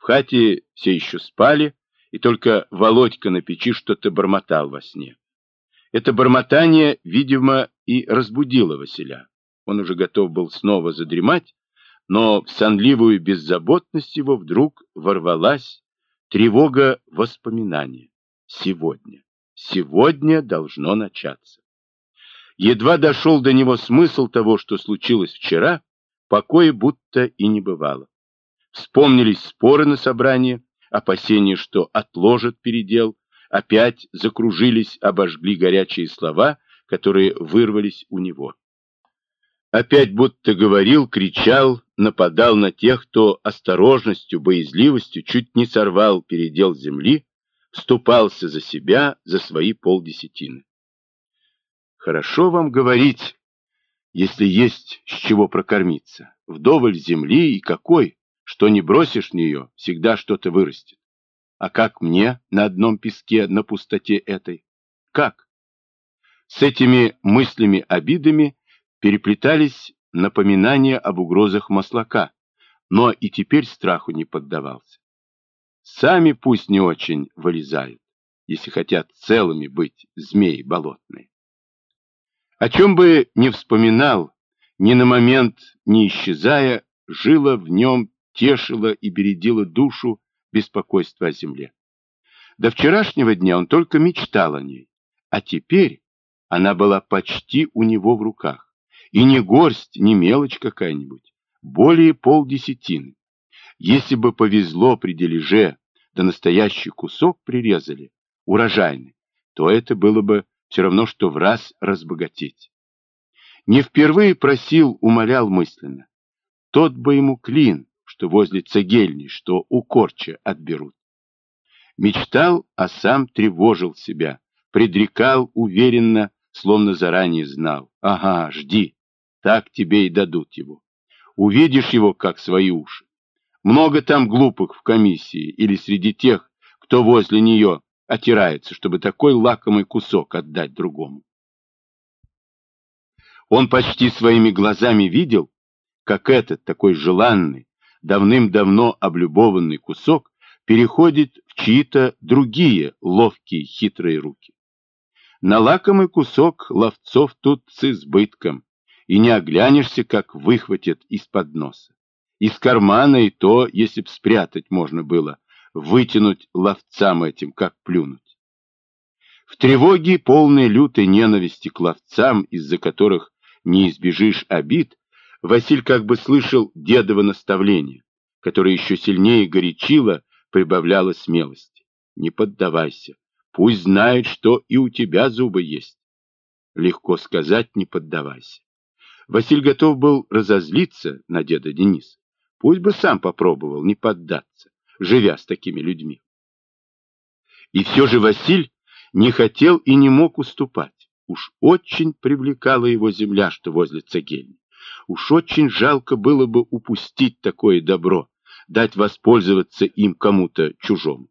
В хате все еще спали, и только Володька на печи что-то бормотал во сне. Это бормотание, видимо, и разбудило Василя. Он уже готов был снова задремать, но в сонливую беззаботность его вдруг ворвалась тревога воспоминания. Сегодня должно начаться. Едва дошел до него смысл того, что случилось вчера, покоя будто и не бывало. Вспомнились споры на собрании, опасения, что отложат передел, опять закружились, обожгли горячие слова, которые вырвались у него. Опять будто говорил, кричал, нападал на тех, кто осторожностью, боязливостью чуть не сорвал передел земли, вступался за себя, за свои полдесятины. Хорошо вам говорить, если есть с чего прокормиться. Вдоволь земли и какой, что не бросишь в нее, всегда что-то вырастет. А как мне на одном песке, на пустоте этой? Как? С этими мыслями-обидами переплетались напоминания об угрозах Маслака, но и теперь страху не поддавался. Сами пусть не очень вылезают, если хотят целыми быть змеи болотные. О чем бы ни вспоминал, ни на момент не исчезая, жило в нем, тешило и бередило душу беспокойство о земле. До вчерашнего дня он только мечтал о ней, а теперь она была почти у него в руках. И не горсть, не мелочь какая-нибудь, более полдесятины. Если бы повезло при дележе, да настоящий кусок прирезали, урожайный, то это было бы все равно, что в раз разбогатеть. Не впервые просил, умолял мысленно. Тот бы ему клин, что возле цегельни, что у корча отберут. Мечтал, а сам тревожил себя, предрекал уверенно, словно заранее знал. Ага, жди, так тебе и дадут его. Увидишь его, как свои уши. Много там глупых в комиссии или среди тех, кто возле нее отирается, чтобы такой лакомый кусок отдать другому. Он почти своими глазами видел, как этот такой желанный, давным-давно облюбованный кусок переходит в чьи-то другие ловкие, хитрые руки. На лакомый кусок ловцов тут с избытком, и не оглянешься, как выхватят из-под носа. Из кармана и то, если б спрятать можно было, вытянуть ловцам этим, как плюнуть. В тревоге, полной лютой ненависти к ловцам, из-за которых не избежишь обид, Василь как бы слышал дедово наставление, которое еще сильнее горячило, прибавляло смелости. Не поддавайся, пусть знает, что и у тебя зубы есть. Легко сказать, не поддавайся. Василь готов был разозлиться на деда Дениса. Пусть бы сам попробовал не поддаться, живя с такими людьми. И все же Василь не хотел и не мог уступать. Уж очень привлекала его земля, что возле цегельни. Уж очень жалко было бы упустить такое добро, дать воспользоваться им кому-то чужому.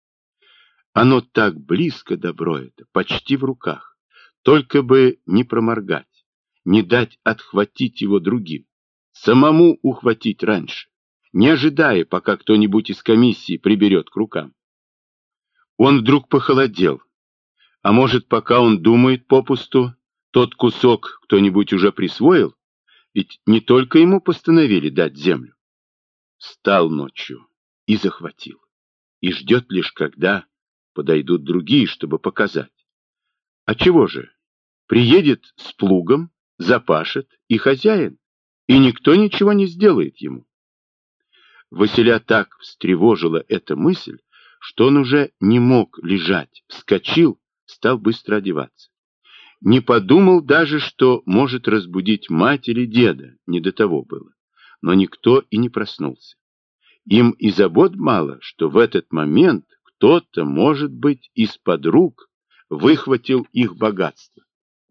Оно так близко, добро это, почти в руках. Только бы не проморгать, не дать отхватить его другим. Самому ухватить раньше, не ожидая, пока кто-нибудь из комиссии приберет к рукам. Он вдруг похолодел. А может, пока он думает попусту, тот кусок кто-нибудь уже присвоил? Ведь не только ему постановили дать землю. Встал ночью и захватил. И ждет лишь, когда подойдут другие, чтобы показать. А чего же? Приедет с плугом, запашет и хозяин, и никто ничего не сделает ему. Василя так встревожила эта мысль, что он уже не мог лежать, вскочил, стал быстро одеваться. Не подумал даже, что может разбудить мать или деда, не до того было. Но никто и не проснулся. Им и забот мало, что в этот момент кто-то, может быть, из-под рук выхватил их богатство.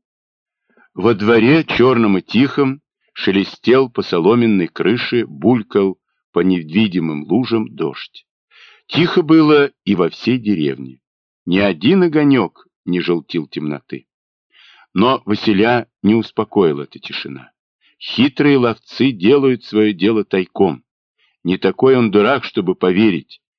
Во дворе, черном и тихом, шелестел по соломенной крыше, булькал по невидимым лужам дождь. Тихо было и во всей деревне. Ни один огонек не желтил темноты. Но Василя не успокоила эта тишина. Хитрые ловцы делают свое дело тайком. Не такой он дурак, чтобы поверить.